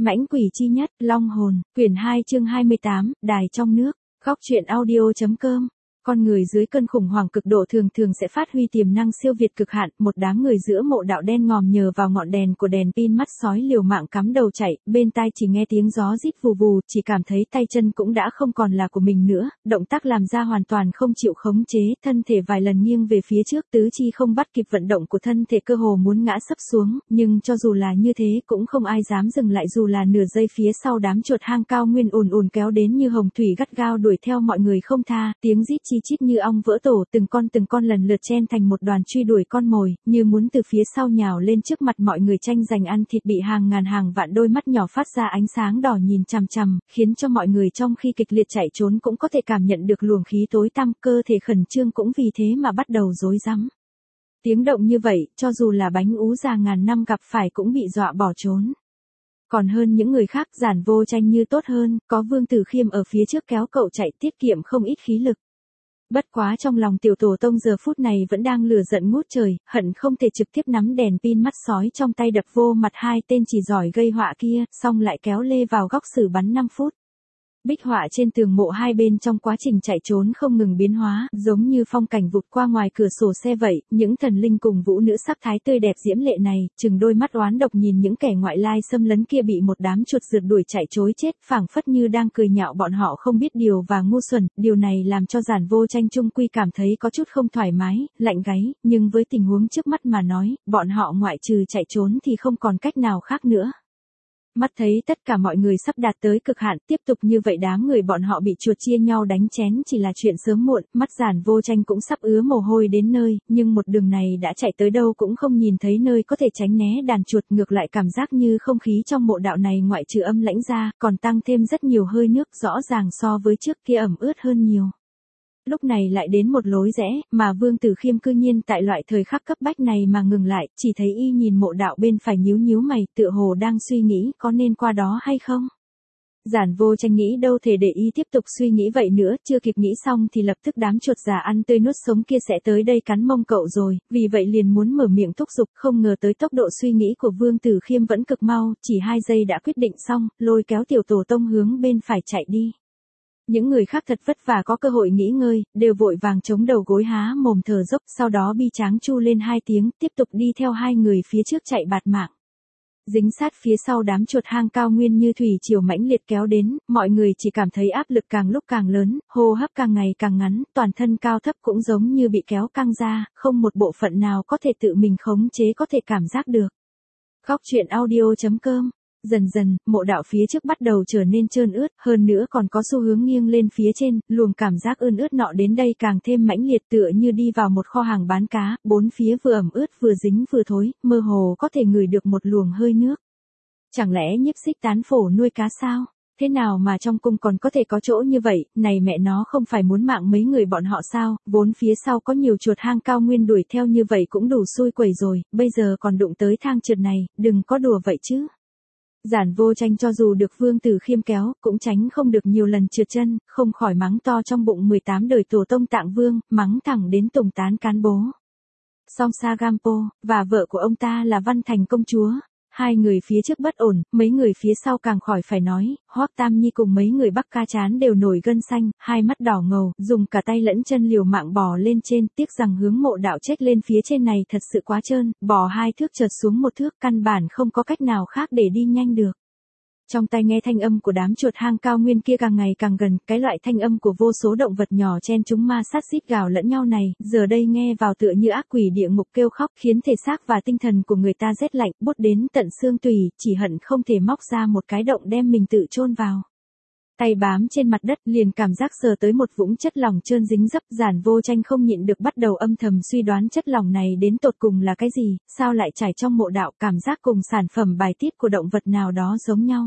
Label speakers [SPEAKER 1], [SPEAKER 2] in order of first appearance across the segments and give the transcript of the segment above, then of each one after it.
[SPEAKER 1] Mãnh quỷ chi nhất, Long hồn, quyển 2 chương 28, đài trong nước, góc truyện audio.com. Con người dưới cơn khủng hoảng cực độ thường thường sẽ phát huy tiềm năng siêu việt cực hạn, một đám người giữa mộ đạo đen ngòm nhờ vào ngọn đèn của đèn pin mắt sói liều mạng cắm đầu chạy, bên tai chỉ nghe tiếng gió rít vù vù, chỉ cảm thấy tay chân cũng đã không còn là của mình nữa, động tác làm ra hoàn toàn không chịu khống chế, thân thể vài lần nghiêng về phía trước, tứ chi không bắt kịp vận động của thân thể cơ hồ muốn ngã sấp xuống, nhưng cho dù là như thế cũng không ai dám dừng lại dù là nửa giây. Phía sau đám chuột hang cao nguyên ùn ùn kéo đến như hồng thủy gắt gao đuổi theo mọi người không tha, tiếng rít chi chít như ong vỡ tổ, từng con lần lượt chen thành một đoàn truy đuổi con mồi, như muốn từ phía sau nhào lên trước mặt mọi người tranh giành ăn thịt, bị hàng ngàn hàng vạn đôi mắt nhỏ phát ra ánh sáng đỏ nhìn chằm chằm, khiến cho mọi người trong khi kịch liệt chạy trốn cũng có thể cảm nhận được luồng khí tối tăm, cơ thể khẩn trương cũng vì thế mà bắt đầu rối rắm. Tiếng động như vậy, cho dù là Bánh Ú già ngàn năm gặp phải cũng bị dọa bỏ trốn. Còn hơn những người khác, Giản Vô Tranh như tốt hơn, có Vương Tử Khiêm ở phía trước kéo cậu chạy tiết kiệm không ít khí lực. Bất quá trong lòng tiểu tổ tông giờ phút này vẫn đang lửa giận ngút trời, hận không thể trực tiếp nắm đèn pin mắt sói trong tay đập vô mặt hai tên chỉ giỏi gây họa kia, xong lại kéo lê vào góc xử bắn 5 phút. Bích họa trên tường mộ hai bên trong quá trình chạy trốn không ngừng biến hóa, giống như phong cảnh vụt qua ngoài cửa sổ xe vậy, những thần linh cùng vũ nữ sắc thái tươi đẹp diễm lệ này, chừng đôi mắt oán độc nhìn những kẻ ngoại lai xâm lấn kia bị một đám chuột rượt đuổi chạy trối chết, phảng phất như đang cười nhạo bọn họ không biết điều và ngu xuẩn, điều này làm cho Giản Vô Tranh trung quy cảm thấy có chút không thoải mái, lạnh gáy, nhưng với tình huống trước mắt mà nói, bọn họ ngoại trừ chạy trốn thì không còn cách nào khác nữa. Mắt thấy tất cả mọi người sắp đạt tới cực hạn, tiếp tục như vậy đám người bọn họ bị chuột chia nhau đánh chén chỉ là chuyện sớm muộn, mắt Giản Vô Tranh cũng sắp ứa mồ hôi đến nơi, nhưng một đường này đã chạy tới đâu cũng không nhìn thấy nơi có thể tránh né đàn chuột, ngược lại cảm giác như không khí trong mộ đạo này ngoại trừ âm lãnh ra, còn tăng thêm rất nhiều hơi nước, rõ ràng so với trước kia ẩm ướt hơn nhiều. Lúc này lại đến một lối rẽ, mà Vương Tử Khiêm cư nhiên tại loại thời khắc cấp bách này mà ngừng lại, chỉ thấy y nhìn mộ đạo bên phải nhíu nhíu mày, tựa hồ đang suy nghĩ có nên qua đó hay không. Giản Vô Tranh nghĩ đâu thể để y tiếp tục suy nghĩ vậy nữa, chưa kịp nghĩ xong thì lập tức đám chuột già ăn tươi nuốt sống kia sẽ tới đây cắn mông cậu rồi, vì vậy liền muốn mở miệng thúc giục, không ngờ tới tốc độ suy nghĩ của Vương Tử Khiêm vẫn cực mau, chỉ 2 giây đã quyết định xong, lôi kéo tiểu tổ tông hướng bên phải chạy đi. Những người khác thật vất vả có cơ hội nghỉ ngơi, đều vội vàng chống đầu gối há mồm thở dốc, sau đó bi tráng chu lên 2 tiếng, tiếp tục đi theo hai người phía trước chạy bạt mạng. Dính sát phía sau đám chuột hang cao nguyên như thủy triều mãnh liệt kéo đến, mọi người chỉ cảm thấy áp lực càng lúc càng lớn, hô hấp càng ngày càng ngắn, toàn thân cao thấp cũng giống như bị kéo căng ra, không một bộ phận nào có thể tự mình khống chế có thể cảm giác được. Góc truyện audio.com. Dần dần, mộ đạo phía trước bắt đầu trở nên trơn ướt, hơn nữa còn có xu hướng nghiêng lên phía trên, luồng cảm giác ươn ướt nọ đến đây càng thêm mãnh liệt, tựa như đi vào một kho hàng bán cá, bốn phía vừa ẩm ướt vừa dính vừa thối, mơ hồ có thể ngửi được một luồng hơi nước. Chẳng lẽ Nhiếp Xích tán phổ nuôi cá sao? Thế nào mà trong cung còn có thể có chỗ như vậy, này mẹ nó không phải muốn mạng mấy người bọn họ sao, vốn phía sau có nhiều chuột hang cao nguyên đuổi theo như vậy cũng đủ xui quẩy rồi, bây giờ còn đụng tới thang trượt này, đừng có đùa vậy chứ. Giản Vô Tranh cho dù được Vương Tử Khiêm kéo, cũng tránh không được nhiều lần trượt chân, không khỏi mắng to trong bụng 18 đời tổ tông Tạng Vương, mắng thẳng đến Tùng Tán Cán Bố. Song Sagampo, và vợ của ông ta là Văn Thành công chúa. Hai người phía trước bất ổn, mấy người phía sau càng khỏi phải nói, Hoắc Tam Nhi cùng mấy người Bắc Ca Chán đều nổi gân xanh, hai mắt đỏ ngầu, dùng cả tay lẫn chân liều mạng bò lên trên, tiếc rằng hướng mộ đạo chết lên phía trên này thật sự quá trơn, bò 2 thước chợt xuống 1 thước, căn bản không có cách nào khác để đi nhanh được. Trong tai nghe thanh âm của đám chuột hang cao nguyên kia càng ngày càng gần, cái loại thanh âm của vô số động vật nhỏ chen chúng ma sát rít gào lẫn nhau này, giờ đây nghe vào tựa như ác quỷ địa ngục kêu khóc, khiến thể xác và tinh thần của người ta rét lạnh, buốt đến tận xương tủy, chỉ hận không thể móc ra một cái động đem mình tự chôn vào. Tay bám trên mặt đất, liền cảm giác sờ tới một vũng chất lỏng trơn dính dấp, Giản Vô Tranh không nhịn được bắt đầu âm thầm suy đoán chất lỏng này đến tột cùng là cái gì, sao lại chảy trong mộ đạo, cảm giác cùng sản phẩm bài tiết của động vật nào đó giống nhau.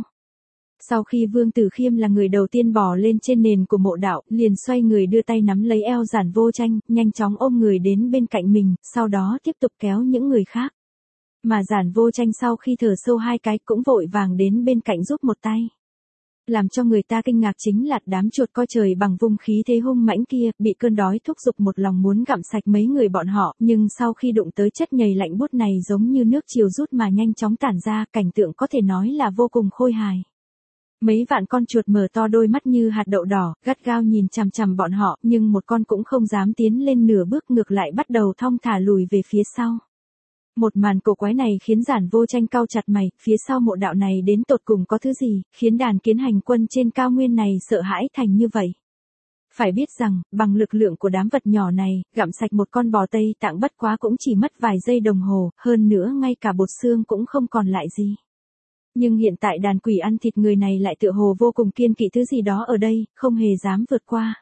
[SPEAKER 1] Sau khi Vương Tử Khiêm là người đầu tiên bò lên trên nền của mộ đạo, liền xoay người đưa tay nắm lấy eo Giản Vô Tranh, nhanh chóng ôm người đến bên cạnh mình, sau đó tiếp tục kéo những người khác. Mà Giản Vô Tranh sau khi thở sâu 2 cái cũng vội vàng đến bên cạnh giúp một tay. Làm cho người ta kinh ngạc chính là đám chuột coi trời bằng vung khí thế hung mãnh kia, bị cơn đói thúc giục một lòng muốn gặm sạch mấy người bọn họ, nhưng sau khi đụng tới chất nhầy lạnh buốt này giống như nước chiều rút mà nhanh chóng tản ra, cảnh tượng có thể nói là vô cùng khôi hài. Mấy vạn con chuột mở to đôi mắt như hạt đậu đỏ, gắt gao nhìn chằm chằm bọn họ, nhưng một con cũng không dám tiến lên nửa bước, ngược lại bắt đầu thong thả lùi về phía sau. Một màn cổ quái này khiến Giản Vô Tranh cau chặt mày, phía sau mộ đạo này đến tột cùng có thứ gì, khiến đàn kiến hành quân trên cao nguyên này sợ hãi thành như vậy. Phải biết rằng, bằng lực lượng của đám vật nhỏ này, gặm sạch một con bò Tây Tạng bất quá cũng chỉ mất vài giây đồng hồ, hơn nữa ngay cả bột xương cũng không còn lại gì. Nhưng hiện tại đàn quỷ ăn thịt người này lại tựa hồ vô cùng kiêng kỵ thứ gì đó ở đây, không hề dám vượt qua.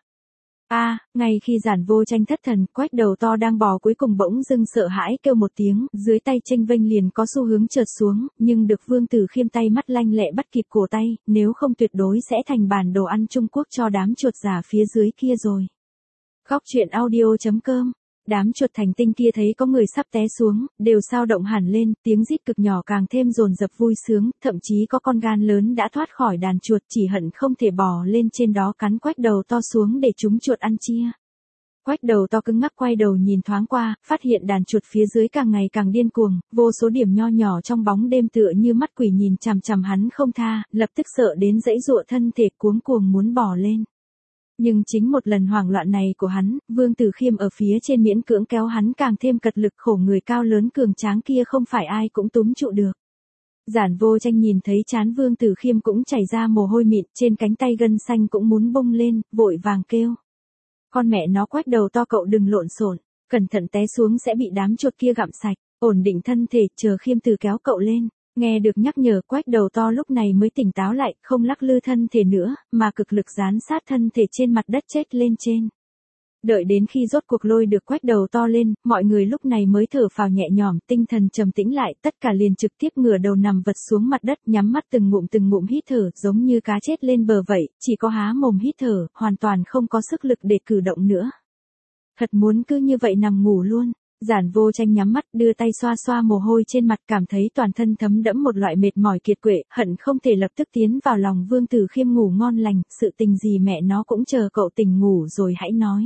[SPEAKER 1] Ngay khi Giản Vô Tranh thất thần, Quách Đầu To đang bò cuối cùng bỗng dưng sợ hãi kêu một tiếng, dưới tay chênh vênh liền có xu hướng trượt xuống, nhưng được Vương Tử Khiêm tay mắt lanh lẹ bắt kịp cổ tay, nếu không tuyệt đối sẽ thành bản đồ ăn Trung Quốc cho đám chuột giả phía dưới kia rồi. Góc truyện audio.com. Đám chuột thành tinh kia thấy có người sắp té xuống, đều sao động hẳn lên, tiếng rít cực nhỏ càng thêm dồn dập vui sướng, thậm chí có con gan lớn đã thoát khỏi đàn chuột, chỉ hận không thể bò lên trên đó cắn Quách Đầu To xuống để chúng chuột ăn chia. Quách Đầu To cứng ngắc quay đầu nhìn thoáng qua, phát hiện đàn chuột phía dưới càng ngày càng điên cuồng, vô số điểm nho nhỏ trong bóng đêm tựa như mắt quỷ nhìn chằm chằm hắn không tha, lập tức sợ đến dãy giụa thân thể cuống cuồng muốn bò lên. Nhưng chính một lần hoảng loạn này của hắn, Vương Tử Khiêm ở phía trên miễn cưỡng kéo hắn càng thêm cật lực, khổ người cao lớn cường tráng kia không phải ai cũng túm trụ được. Giản Vô Tranh nhìn thấy trán Vương Tử Khiêm cũng chảy ra mồ hôi mịn, trên cánh tay gân xanh cũng muốn bung lên, vội vàng kêu. Con mẹ nó Quách Đầu To cậu đừng lộn xộn, cẩn thận té xuống sẽ bị đám chuột kia gặm sạch, ổn định thân thể, chờ Khiêm Tử kéo cậu lên. Nghe được nhắc nhở, Quách Đầu To lúc này mới tỉnh táo lại, không lắc lư thân thể nữa, mà cực lực dán sát thân thể trên mặt đất chết lên trên. Đợi đến khi rốt cuộc lôi được Quách Đầu To lên, mọi người lúc này mới thở phào nhẹ nhõm, tinh thần trầm tĩnh lại, tất cả liền trực tiếp ngửa đầu nằm vật xuống mặt đất, nhắm mắt từng ngụm hít thở, giống như cá chết lên bờ vậy, chỉ có há mồm hít thở, hoàn toàn không có sức lực để cử động nữa. Thật muốn cứ như vậy nằm ngủ luôn. Giản Vô Tranh nhắm mắt, đưa tay xoa xoa mồ hôi trên mặt, cảm thấy toàn thân thấm đẫm một loại mệt mỏi kiệt quệ, hận không thể lập tức tiến vào lòng Vương Tử Khiêm ngủ ngon lành, sự tình gì mẹ nó cũng chờ cậu tỉnh ngủ rồi hãy nói.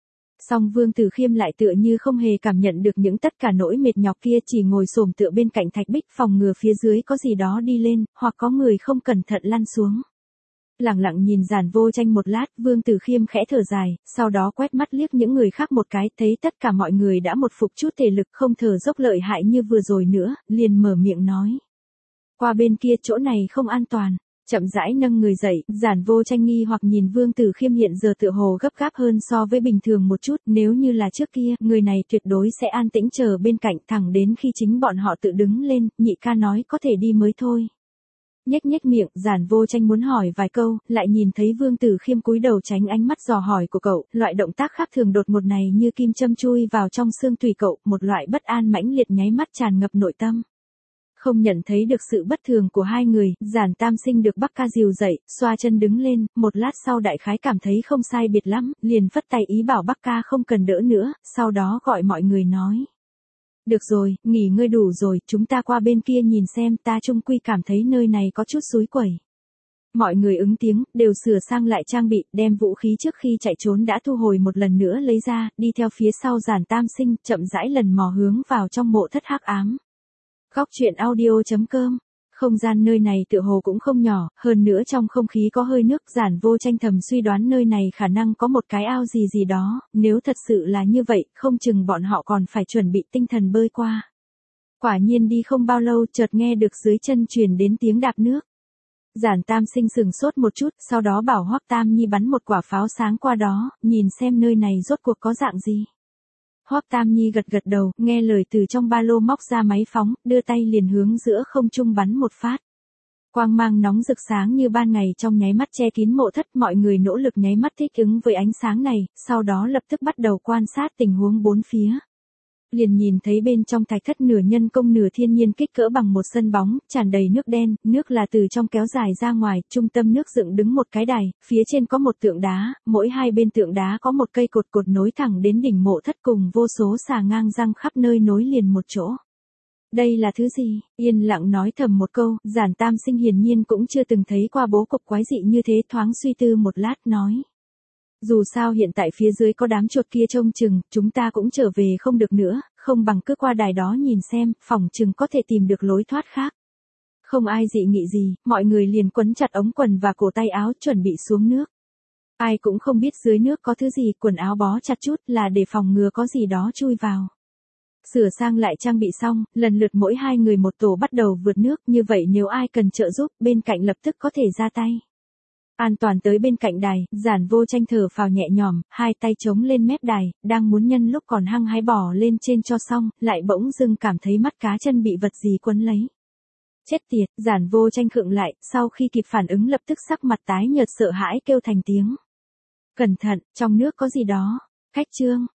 [SPEAKER 1] Song Vương Tử Khiêm lại tựa như không hề cảm nhận được những tất cả nỗi mệt nhọc kia, chỉ ngồi xổm tựa bên cạnh thạch bích phòng ngừa phía dưới có gì đó đi lên, hoặc có người không cẩn thận lăn xuống. Lặng lặng nhìn Giản Vô Tranh một lát, Vương Tử Khiêm khẽ thở dài, sau đó quét mắt liếc những người khác một cái, thấy tất cả mọi người đã một phục chút thể lực, không thở dốc lợi hại như vừa rồi nữa, liền mở miệng nói. Qua bên kia chỗ này không an toàn. Chậm rãi nâng người dậy, Giản Vô Tranh nghi hoặc nhìn Vương Tử Khiêm hiện giờ tựa hồ gấp gáp hơn so với bình thường một chút, nếu như là trước kia, người này tuyệt đối sẽ an tĩnh chờ bên cạnh thẳng đến khi chính bọn họ tự đứng lên, nhị ca nói có thể đi mới thôi. Nhếch miệng, Giản Vô Tranh muốn hỏi vài câu, lại nhìn thấy Vương Tử Khiêm cúi đầu tránh ánh mắt dò hỏi của cậu, loại động tác khác thường đột ngột này như kim châm chui vào trong xương tùy cậu, một loại bất an mãnh liệt nháy mắt tràn ngập nội tâm. Không nhận thấy được sự bất thường của hai người, Giản Tam Sinh được Bắc Ca dìu dậy, xoa chân đứng lên, một lát sau đại khái cảm thấy không sai biệt lắm, liền phất tay ý bảo Bắc Ca không cần đỡ nữa, sau đó gọi mọi người nói. Được rồi, nghỉ ngơi đủ rồi, chúng ta qua bên kia nhìn xem, ta chung quy cảm thấy nơi này có chút xúi quẩy. Mọi người ứng tiếng, đều sửa sang lại trang bị, đem vũ khí trước khi chạy trốn đã thu hồi một lần nữa lấy ra, đi theo phía sau Giản Tam Sinh, chậm rãi lần mò hướng vào trong mộ thất hắc ám. Góc truyện audio.com. Không gian nơi này tựa hồ cũng không nhỏ, hơn nữa trong không khí có hơi nước, Giản Vô Tranh thầm suy đoán nơi này khả năng có một cái ao gì đó, nếu thật sự là như vậy, không chừng bọn họ còn phải chuẩn bị tinh thần bơi qua. Quả nhiên đi không bao lâu, chợt nghe được dưới chân truyền đến tiếng đạp nước. Giản Tam Sinh sừng sốt một chút, sau đó bảo Hoắc Tam Nhi bắn một quả pháo sáng qua đó, nhìn xem nơi này rốt cuộc có dạng gì. Hoắc Tam Nhi gật gật đầu, nghe lời từ trong ba lô móc ra máy phóng, đưa tay liền hướng giữa không trung bắn một phát. Quang mang nóng rực sáng như ban ngày trong nháy mắt che kín mộ thất, mọi người nỗ lực nháy mắt thích ứng với ánh sáng này, sau đó lập tức bắt đầu quan sát tình huống bốn phía. Liền nhìn thấy bên trong thạch thất nửa nhân công nửa thiên nhiên kích cỡ bằng một sân bóng, tràn đầy nước đen, nước là từ trong kéo dài ra ngoài, trung tâm nước dựng đứng một cái đài, phía trên có một tượng đá, mỗi hai bên tượng đá có một cây cột nối thẳng đến đỉnh mộ thất cùng vô số xà ngang răng khắp nơi nối liền một chỗ. Đây là thứ gì? Yên lặng nói thầm một câu, Giản Tam Sinh hiển nhiên cũng chưa từng thấy qua bố cục quái dị như thế, thoáng suy tư một lát nói. Dù sao hiện tại phía dưới có đám chuột kia trông chừng, chúng ta cũng trở về không được nữa, không bằng cứ qua đài đó nhìn xem, phỏng chừng có thể tìm được lối thoát khác. Không ai dị nghị gì, mọi người liền quấn chặt ống quần và cổ tay áo chuẩn bị xuống nước. Ai cũng không biết dưới nước có thứ gì, quần áo bó chặt chút là để phòng ngừa có gì đó chui vào. Sửa sang lại trang bị xong, lần lượt mỗi hai người một tổ bắt đầu vượt nước, như vậy nếu ai cần trợ giúp, bên cạnh lập tức có thể ra tay. An toàn tới bên cạnh đài, Giản Vô Tranh thở phào nhẹ nhõm, hai tay chống lên mép đài, đang muốn nhân lúc còn hăng hái bò lên trên cho xong, lại bỗng dưng cảm thấy mắt cá chân bị vật gì quấn lấy. Chết tiệt, Giản Vô Tranh khựng lại, sau khi kịp phản ứng lập tức sắc mặt tái nhợt sợ hãi kêu thành tiếng. Cẩn thận, trong nước có gì đó. Khách Trương,